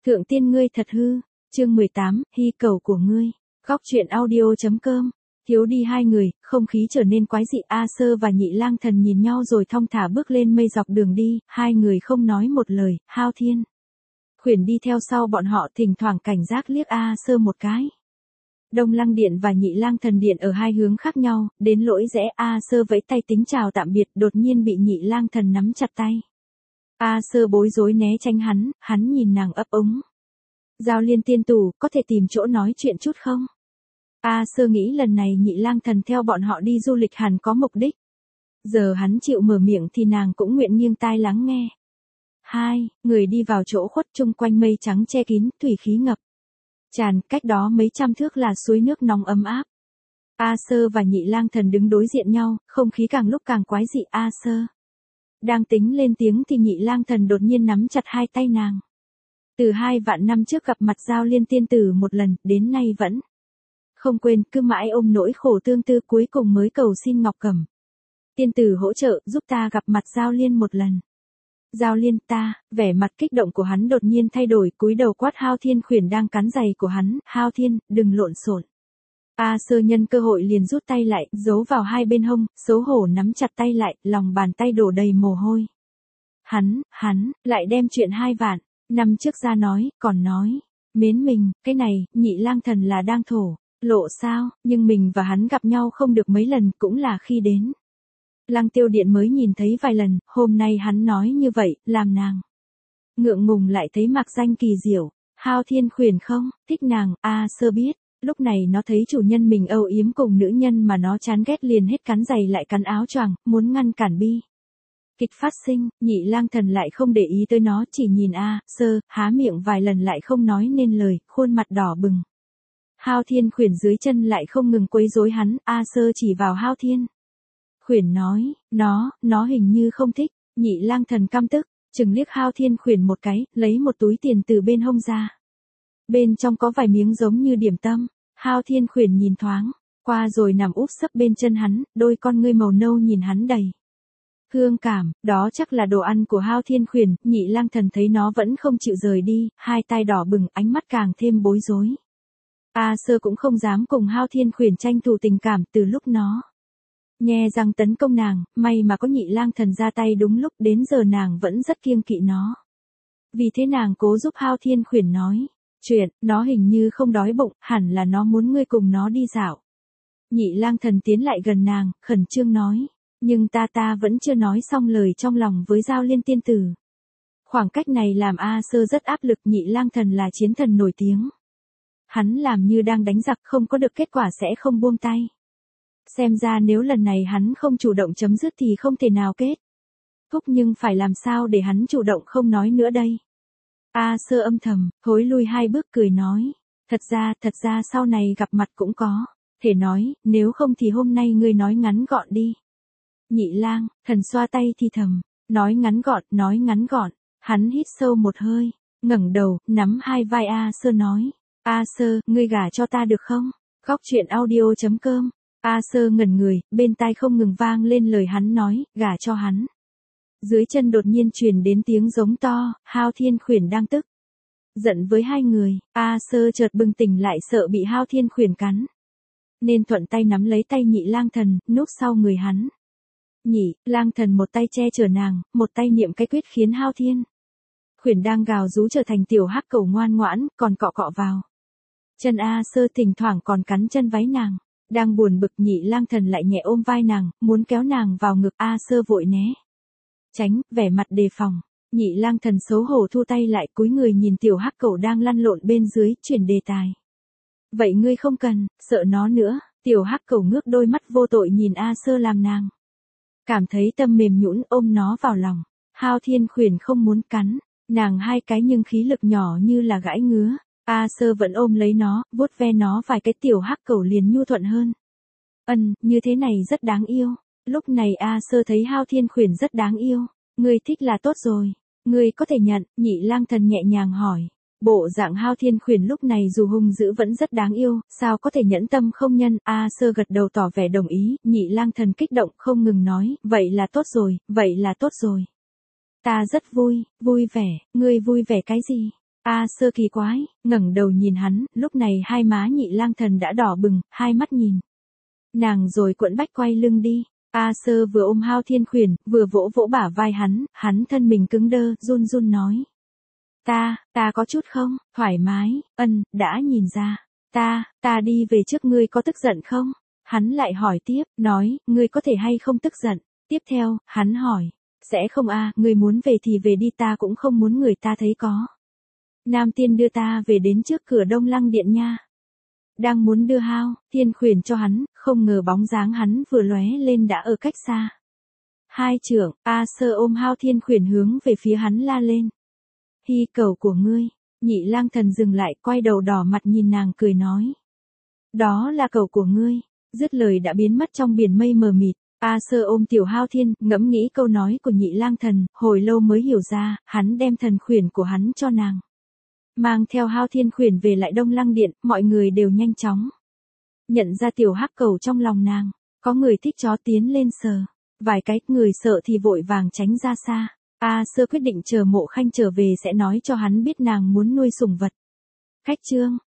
Thượng tiên ngươi thật hư, chương 18, hy cầu của ngươi, góc truyện audio.com, thiếu đi hai người, không khí trở nên quái dị. A Sơ và Nhị Lang Thần nhìn nhau rồi thong thả bước lên mây dọc đường đi, hai người không nói một lời. Hao Thiên Khuyển đi theo sau bọn họ, thỉnh thoảng cảnh giác liếc A Sơ một cái. Đông Lăng Điện và Nhị Lang Thần Điện ở hai hướng khác nhau, đến lỗi rẽ A Sơ vẫy tay tính chào tạm biệt, đột nhiên bị Nhị Lang Thần nắm chặt tay. A Sơ bối rối né tránh hắn nhìn nàng ấp úng. Giao Liên tiên tù, có thể tìm chỗ nói chuyện chút không? A Sơ nghĩ lần này Nhị Lang Thần theo bọn họ đi du lịch hẳn có mục đích. Giờ hắn chịu mở miệng thì nàng cũng nguyện nghiêng tai lắng nghe. Hai người đi vào chỗ khuất, chung quanh mây trắng che kín, thủy khí ngập tràn, cách đó mấy trăm thước là suối nước nóng ấm áp. A Sơ và Nhị Lang Thần đứng đối diện nhau, không khí càng lúc càng quái dị. A Sơ đang tính lên tiếng thì Nhị Lang Thần đột nhiên nắm chặt hai tay nàng. Từ 2 vạn năm trước gặp mặt Giao Liên tiên tử một lần, đến nay vẫn không quên, cứ mãi ôm nỗi khổ tương tư, cuối cùng mới cầu xin Ngọc Cẩm tiên tử hỗ trợ, giúp ta gặp mặt Giao Liên một lần. Giao Liên ta, vẻ mặt kích động của hắn đột nhiên thay đổi, cúi đầu quát Hao Thiên Khuyển đang cắn giày của hắn. Hao Thiên, đừng lộn xộn. A Sơ nhân cơ hội liền rút tay lại, giấu vào hai bên hông, xấu hổ nắm chặt tay lại, lòng bàn tay đổ đầy mồ hôi. Hắn, lại đem chuyện 2 vạn năm trước ra nói, còn nói, mến mình, cái này, Nhị Lang Thần là đang thổ lộ sao, nhưng mình và hắn gặp nhau không được mấy lần, cũng là khi đến Lăng Tiêu Điện mới nhìn thấy vài lần, hôm nay hắn nói như vậy, làm nàng ngượng ngùng lại thấy mạc danh kỳ diệu. Hao Thiên Khuyển không thích nàng, A Sơ biết, lúc này nó thấy chủ nhân mình âu yếm cùng nữ nhân mà nó chán ghét liền hết cắn giày lại cắn áo choàng, muốn ngăn cản bi kịch phát sinh. Nhị Lang Thần lại không để ý tới nó, chỉ nhìn A Sơ, há miệng vài lần lại không nói nên lời, khuôn mặt đỏ bừng. Hao Thiên Khuyển dưới chân lại không ngừng quấy rối hắn. A Sơ chỉ vào Hao Thiên Khuyển nói, nó hình như không thích. Nhị Lang Thần căm tức, chừng liếc Hao Thiên Khuyển một cái, lấy một túi tiền từ bên hông ra. Bên trong có vài miếng giống như điểm tâm. Hao Thiên Khuyển nhìn thoáng qua rồi nằm úp sấp bên chân hắn, đôi con ngươi màu nâu nhìn hắn đầy thương cảm. Đó chắc là đồ ăn của Hao Thiên Khuyển. Nhị Lang Thần thấy nó vẫn không chịu rời đi, hai tay đỏ bừng, ánh mắt càng thêm bối rối. A Sơ cũng không dám cùng Hao Thiên Khuyển tranh thủ tình cảm. Từ lúc nó nhe răng tấn công nàng, may mà có Nhị Lang Thần ra tay đúng lúc, đến giờ nàng vẫn rất kiêng kỵ nó. Vì thế nàng cố giúp Hao Thiên Khuyển nói chuyện, nó hình như không đói bụng, hẳn là nó muốn ngươi cùng nó đi dạo. Nhị Lang Thần tiến lại gần nàng, khẩn trương nói, nhưng ta vẫn chưa nói xong lời trong lòng với Giao Liên tiên tử. Khoảng cách này làm A Sơ rất áp lực. Nhị Lang Thần là chiến thần nổi tiếng. Hắn làm như đang đánh giặc, không có được kết quả sẽ không buông tay. Xem ra nếu lần này hắn không chủ động chấm dứt thì không thể nào kết thúc, nhưng phải làm sao để hắn chủ động không nói nữa đây? A Sơ âm thầm, thối lui 2 bước cười nói, thật ra sau này gặp mặt cũng có thể nói, nếu không thì hôm nay ngươi nói ngắn gọn đi. Nhị Lang Thần xoa tay thì thầm, nói ngắn gọn. Hắn hít sâu một hơi, ngẩng đầu, nắm hai vai A Sơ nói, A Sơ, ngươi gả cho ta được không? Góc truyện audio.com. A Sơ ngẩn người, bên tai không ngừng vang lên lời hắn nói, gả cho hắn. Dưới chân đột nhiên truyền đến tiếng giống to. Hao Thiên Khuyển đang tức giận với hai người. A Sơ chợt bừng tỉnh lại, sợ bị Hao Thiên Khuyển cắn, nên thuận tay nắm lấy tay Nhị Lang Thần, núp sau người hắn. Nhị Lang Thần một tay che chở nàng, một tay niệm cái quyết khiến Hao Thiên Khuyển đang gào rú trở thành tiểu hắc cẩu ngoan ngoãn, còn cọ vào chân A Sơ, thỉnh thoảng còn cắn chân váy nàng. Đang buồn bực, Nhị Lang Thần lại nhẹ ôm vai nàng, muốn kéo nàng vào ngực. A Sơ vội né tránh, vẻ mặt đề phòng. Nhị Lang Thần xấu hổ thu tay lại, cúi người nhìn tiểu hắc cẩu đang lăn lộn bên dưới, chuyển đề tài. Vậy ngươi không cần sợ nó nữa. Tiểu hắc cẩu ngước đôi mắt vô tội nhìn A Sơ, làm nàng cảm thấy tâm mềm nhũn, ôm nó vào lòng. Hao Thiên Khuyển không muốn cắn nàng 2 cái, nhưng khí lực nhỏ như là gãi ngứa. A Sơ vẫn ôm lấy nó, vuốt ve nó vài cái, tiểu hắc cẩu liền nhu thuận hơn. Như thế này rất đáng yêu. Lúc này A Sơ thấy Hao Thiên Khuyển rất đáng yêu. Ngươi thích là tốt rồi. Ngươi có thể nhận. Nhị Lang Thần nhẹ nhàng hỏi. Bộ dạng Hao Thiên Khuyển lúc này dù hung dữ vẫn rất đáng yêu, sao có thể nhẫn tâm không nhân. A Sơ gật đầu tỏ vẻ đồng ý. Nhị Lang Thần kích động không ngừng nói, vậy là tốt rồi. Ta rất vui vẻ. Ngươi vui vẻ cái gì? A Sơ kỳ quái, ngẩng đầu nhìn hắn, lúc này hai má Nhị Lang Thần đã đỏ bừng, hai mắt nhìn nàng rồi cuộn bách quay lưng đi. A Sơ vừa ôm Hao Thiên Khuyển, vừa vỗ vỗ bả vai hắn thân mình cứng đơ, run run nói. Ta có chút không, thoải mái, đã nhìn ra. Ta đi về trước, ngươi có tức giận không? Hắn lại hỏi tiếp, nói, ngươi có thể hay không tức giận? Tiếp theo, hắn hỏi, sẽ không ngươi muốn về thì về đi, ta cũng không muốn người ta thấy có. Nam Tiên đưa ta về đến trước cửa Đông Lăng Điện nha. Đang muốn đưa Hao Thiên Khuyển cho hắn, không ngờ bóng dáng hắn vừa lóe lên đã ở cách xa. Hai trưởng, A Sơ ôm Hao Thiên Khuyển hướng về phía hắn la lên. Hy cầu của ngươi. Nhị Lang Thần dừng lại, quay đầu đỏ mặt nhìn nàng cười nói. Đó là cầu của ngươi. Dứt lời đã biến mất trong biển mây mờ mịt. A Sơ ôm tiểu Hao Thiên, ngẫm nghĩ câu nói của Nhị Lang Thần, hồi lâu mới hiểu ra, hắn đem thần khuyển của hắn cho nàng. Mang theo Hao Thiên Khuyển về lại Đông Lăng Điện, mọi người đều nhanh chóng nhận ra tiểu hắc cầu trong lòng nàng. Có người thích chó tiến lên sờ vài cái, người sợ thì vội vàng tránh ra xa. A Sơ quyết định chờ Mộ Khanh trở về sẽ nói cho hắn biết nàng muốn nuôi sủng vật. Khách chương